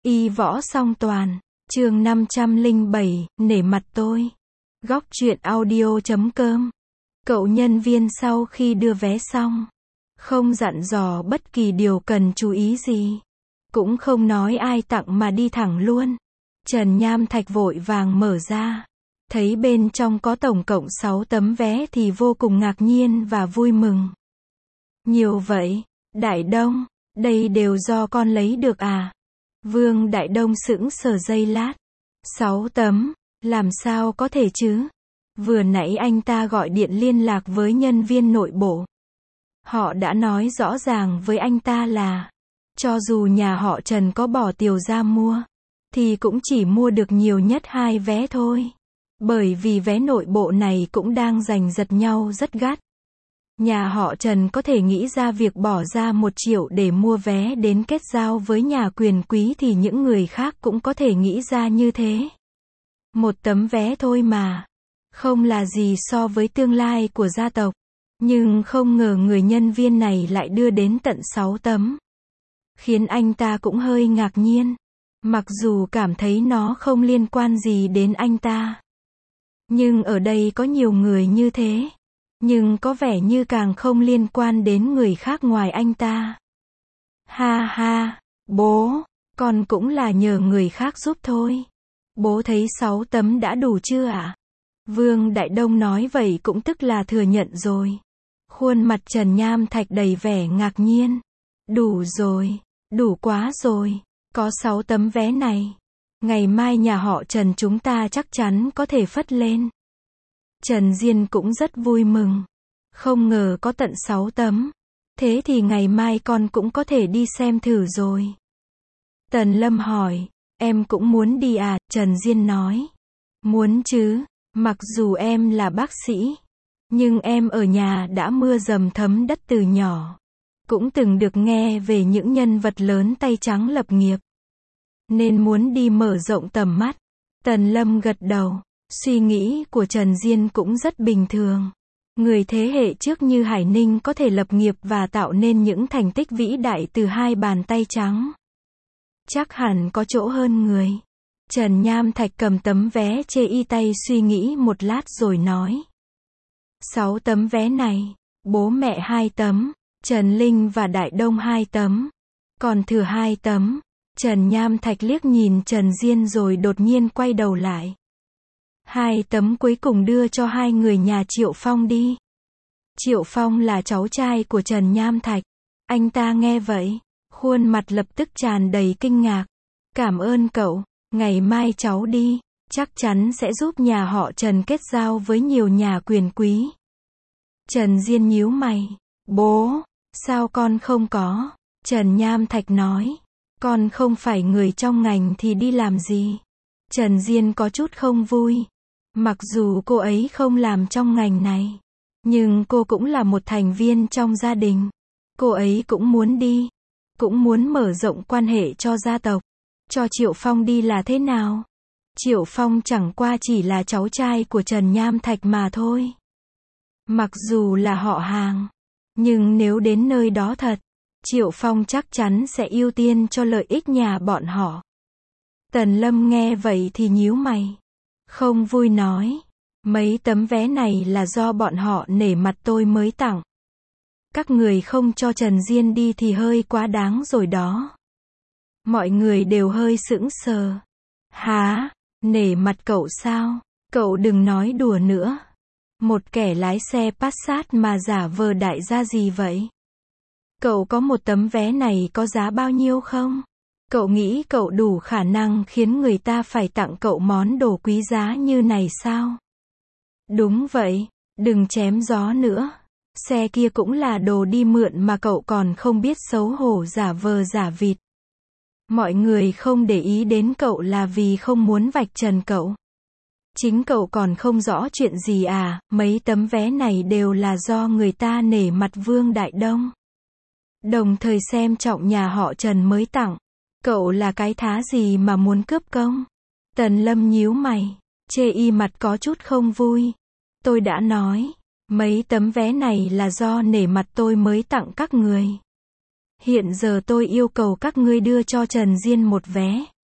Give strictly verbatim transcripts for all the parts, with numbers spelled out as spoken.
Y võ song toàn, chương năm trăm lẻ bảy, nể mặt tôi. Góc truyện audio chấm com. Cậu nhân viên sau khi đưa vé xong, không dặn dò bất kỳ điều cần chú ý gì, cũng không nói ai tặng mà đi thẳng luôn. Trần Nham Thạch vội vàng mở ra, thấy bên trong có tổng cộng sáu tấm vé thì vô cùng ngạc nhiên và vui mừng. Nhiều vậy, Đại Đông, đây đều do con lấy được à? Vương Đại Đông sững sờ giây lát. Sáu tấm, làm sao có thể chứ? Vừa nãy anh ta gọi điện liên lạc với nhân viên nội bộ. Họ đã nói rõ ràng với anh ta là, cho dù nhà họ Trần có bỏ tiền ra mua, thì cũng chỉ mua được nhiều nhất hai vé thôi. Bởi vì vé nội bộ này cũng đang giành giật nhau rất gắt. Nhà họ Trần có thể nghĩ ra việc bỏ ra một triệu để mua vé đến kết giao với nhà quyền quý thì những người khác cũng có thể nghĩ ra như thế. Một tấm vé thôi mà, không là gì so với tương lai của gia tộc. Nhưng không ngờ người nhân viên này lại đưa đến tận sáu tấm. Khiến anh ta cũng hơi ngạc nhiên. Mặc dù cảm thấy nó không liên quan gì đến anh ta. Nhưng ở đây có nhiều người như thế. Nhưng có vẻ như càng không liên quan đến người khác ngoài anh ta. Ha ha, bố, con cũng là nhờ người khác giúp thôi. Bố thấy sáu tấm đã đủ chưa ạ? Vương Đại Đông nói vậy cũng tức là thừa nhận rồi. Khuôn mặt Trần Nham Thạch đầy vẻ ngạc nhiên. Đủ rồi, đủ quá rồi, có sáu tấm vé này. Ngày mai nhà họ Trần chúng ta chắc chắn có thể phất lên. Trần Diên cũng rất vui mừng. Không ngờ có tận sáu tấm. Thế thì ngày mai con cũng có thể đi xem thử rồi. Tần Lâm hỏi, em cũng muốn đi à? Trần Diên nói, muốn chứ, mặc dù em là bác sĩ, nhưng em ở nhà đã mưa dầm thấm đất từ nhỏ. Cũng từng được nghe về những nhân vật lớn tay trắng lập nghiệp. Nên muốn đi mở rộng tầm mắt. Tần Lâm gật đầu. Suy nghĩ của Trần Diên cũng rất bình thường. Người thế hệ trước như Hải Ninh có thể lập nghiệp và tạo nên những thành tích vĩ đại từ hai bàn tay trắng. Chắc hẳn có chỗ hơn người. Trần Nham Thạch cầm tấm vé chê y tay suy nghĩ một lát rồi nói. Sáu tấm vé này, bố mẹ hai tấm, Trần Linh và Đại Đông hai tấm. Còn thừa hai tấm. Trần Nham Thạch liếc nhìn Trần Diên rồi đột nhiên quay đầu lại. Hai tấm cuối cùng đưa cho hai người nhà Triệu Phong đi. Triệu Phong là cháu trai của Trần Nham Thạch. Anh ta nghe vậy, khuôn mặt lập tức tràn đầy kinh ngạc. Cảm ơn cậu, ngày mai cháu đi, chắc chắn sẽ giúp nhà họ Trần kết giao với nhiều nhà quyền quý. Trần Diên nhíu mày. Bố, sao con không có? Trần Nham Thạch nói, con không phải người trong ngành thì đi làm gì? Trần Diên có chút không vui. Mặc dù cô ấy không làm trong ngành này, nhưng cô cũng là một thành viên trong gia đình. Cô ấy cũng muốn đi, cũng muốn mở rộng quan hệ cho gia tộc. Cho Triệu Phong đi là thế nào? Triệu Phong chẳng qua chỉ là cháu trai của Trần Nham Thạch mà thôi. Mặc dù là họ hàng, nhưng nếu đến nơi đó thật, Triệu Phong chắc chắn sẽ ưu tiên cho lợi ích nhà bọn họ. Tần Lâm nghe vậy thì nhíu mày. Không vui nói, mấy tấm vé này là do bọn họ nể mặt tôi mới tặng. Các người không cho Trần Diên đi thì hơi quá đáng rồi đó. Mọi người đều hơi sững sờ. Hả? Nể mặt cậu sao? Cậu đừng nói đùa nữa. Một kẻ lái xe Passat mà giả vờ đại gia gì vậy? Cậu có một tấm vé này có giá bao nhiêu không? Cậu nghĩ cậu đủ khả năng khiến người ta phải tặng cậu món đồ quý giá như này sao? Đúng vậy, đừng chém gió nữa. Xe kia cũng là đồ đi mượn mà cậu còn không biết xấu hổ giả vờ giả vịt. Mọi người không để ý đến cậu là vì không muốn vạch trần cậu. Chính cậu còn không rõ chuyện gì à? Mấy tấm vé này đều là do người ta nể mặt Vương Đại Đông. Đồng thời xem trọng nhà họ Trần mới tặng. Cậu là cái thá gì mà muốn cướp công? Tần Lâm nhíu mày, chê y mặt có chút không vui. Tôi đã nói, mấy tấm vé này là do nể mặt tôi mới tặng các người. Hiện giờ tôi yêu cầu các ngươi đưa cho Trần Diên một vé.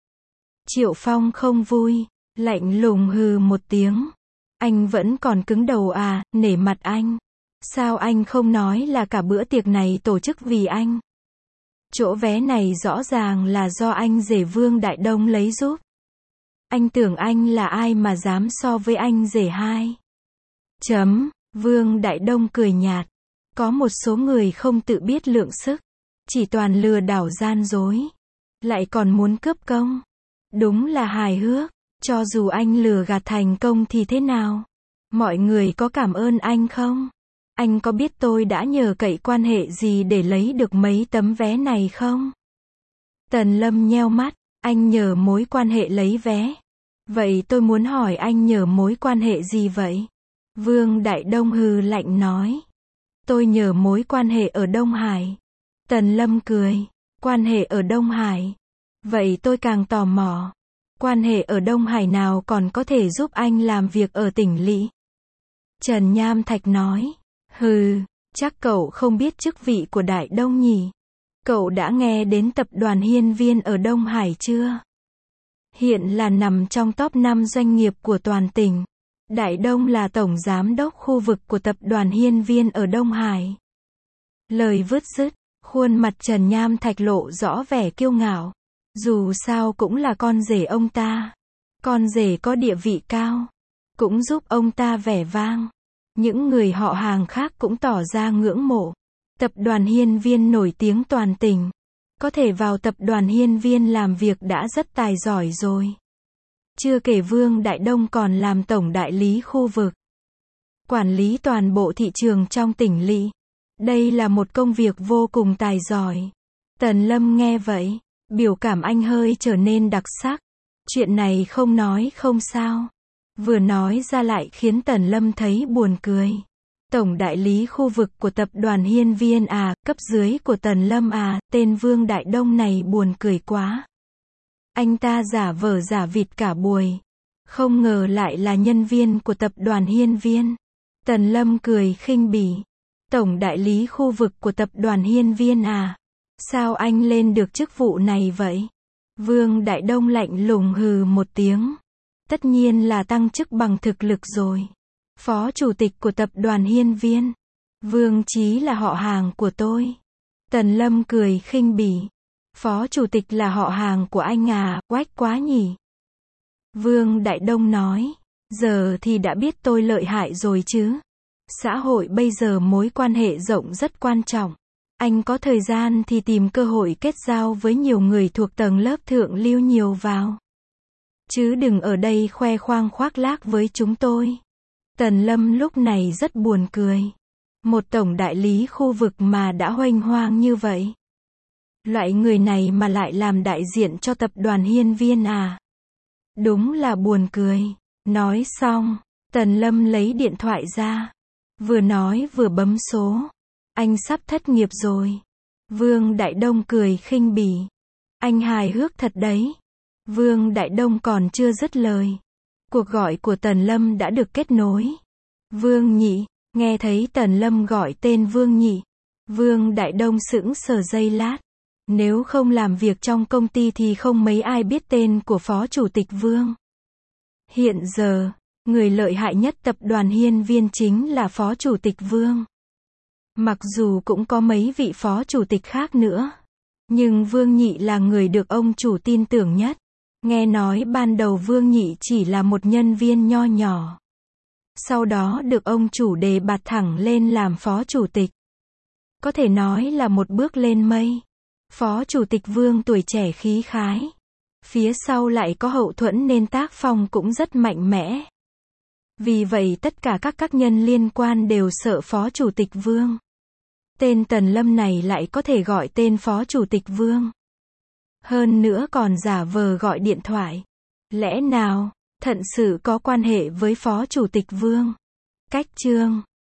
Triệu Phong không vui, lạnh lùng hừ một tiếng. Anh vẫn còn cứng đầu à, nể mặt anh. Sao anh không nói là cả bữa tiệc này tổ chức vì anh? Chỗ vé này rõ ràng là do anh rể Vương Đại Đông lấy giúp. Anh tưởng anh là ai mà dám so với anh rể hai. Chấm, Vương Đại Đông cười nhạt. Có một số người không tự biết lượng sức. Chỉ toàn lừa đảo gian dối. Lại còn muốn cướp công. Đúng là hài hước. Cho dù anh lừa gạt thành công thì thế nào? Mọi người có cảm ơn anh không? Anh có biết tôi đã nhờ cậy quan hệ gì để lấy được mấy tấm vé này không? Tần Lâm nheo mắt, anh nhờ mối quan hệ lấy vé. Vậy tôi muốn hỏi anh nhờ mối quan hệ gì vậy? Vương Đại Đông hừ lạnh nói. Tôi nhờ mối quan hệ ở Đông Hải. Tần Lâm cười, quan hệ ở Đông Hải. Vậy tôi càng tò mò. Quan hệ ở Đông Hải nào còn có thể giúp anh làm việc ở tỉnh lỵ? Trần Nham Thạch nói. Hừ, chắc cậu không biết chức vị của Đại Đông nhỉ? Cậu đã nghe đến tập đoàn Hiên Viên ở Đông Hải chưa? Hiện là nằm trong top năm doanh nghiệp của toàn tỉnh. Đại Đông là tổng giám đốc khu vực của tập đoàn Hiên Viên ở Đông Hải. Lời vứt dứt, khuôn mặt Trần Nham Thạch lộ rõ vẻ kiêu ngạo. Dù sao cũng là con rể ông ta. Con rể có địa vị cao. Cũng giúp ông ta vẻ vang. Những người họ hàng khác cũng tỏ ra ngưỡng mộ. Tập đoàn Hiên Viên nổi tiếng toàn tỉnh. Có thể vào tập đoàn Hiên Viên làm việc đã rất tài giỏi rồi. Chưa kể Vương Đại Đông còn làm tổng đại lý khu vực. Quản lý toàn bộ thị trường trong tỉnh lỵ. Đây là một công việc vô cùng tài giỏi. Tần Lâm nghe vậy, biểu cảm anh hơi trở nên đặc sắc. Chuyện này không nói không sao. Vừa nói ra lại khiến Tần Lâm thấy buồn cười. Tổng đại lý khu vực của tập đoàn Hiên Viên à, cấp dưới của Tần Lâm à, tên Vương Đại Đông này buồn cười quá. Anh ta giả vờ giả vịt cả buổi. Không ngờ lại là nhân viên của tập đoàn Hiên Viên. Tần Lâm cười khinh bỉ. Tổng đại lý khu vực của tập đoàn Hiên Viên à? Sao anh lên được chức vụ này vậy? Vương Đại Đông lạnh lùng hừ một tiếng. Tất nhiên là tăng chức bằng thực lực rồi. Phó chủ tịch của tập đoàn Hiên Viên. Vương Chí là họ hàng của tôi. Tần Lâm cười khinh bỉ. Phó chủ tịch là họ hàng của anh à, oách quá nhỉ. Vương Đại Đông nói. Giờ thì đã biết tôi lợi hại rồi chứ. Xã hội bây giờ mối quan hệ rộng rất quan trọng. Anh có thời gian thì tìm cơ hội kết giao với nhiều người thuộc tầng lớp thượng lưu nhiều vào. Chứ đừng ở đây khoe khoang khoác lác với chúng tôi. Tần Lâm lúc này rất buồn cười. Một tổng đại lý khu vực mà đã huênh hoang như vậy. Loại người này mà lại làm đại diện cho tập đoàn Hiên Viên à? Đúng là buồn cười. Nói xong, Tần Lâm lấy điện thoại ra. Vừa nói vừa bấm số. Anh sắp thất nghiệp rồi. Vương Đại Đông cười khinh bỉ. Anh hài hước thật đấy. Vương Đại Đông còn chưa dứt lời. Cuộc gọi của Tần Lâm đã được kết nối. Vương Nhị, nghe thấy Tần Lâm gọi tên Vương Nhị. Vương Đại Đông sững sờ giây lát. Nếu không làm việc trong công ty thì không mấy ai biết tên của Phó Chủ tịch Vương. Hiện giờ, người lợi hại nhất tập đoàn Hiên Viên chính là Phó Chủ tịch Vương. Mặc dù cũng có mấy vị Phó Chủ tịch khác nữa. Nhưng Vương Nhị là người được ông chủ tin tưởng nhất. Nghe nói ban đầu Vương Nhị chỉ là một nhân viên nho nhỏ. Sau đó được ông chủ đề bạt thẳng lên làm Phó Chủ tịch. Có thể nói là một bước lên mây. Phó Chủ tịch Vương tuổi trẻ khí khái. Phía sau lại có hậu thuẫn nên tác phong cũng rất mạnh mẽ. Vì vậy tất cả các các nhân liên quan đều sợ Phó Chủ tịch Vương. Tên Tần Lâm này lại có thể gọi tên Phó Chủ tịch Vương. Hơn nữa còn giả vờ gọi điện thoại. Lẽ nào, thật sự có quan hệ với Phó Chủ tịch Vương? Cách chương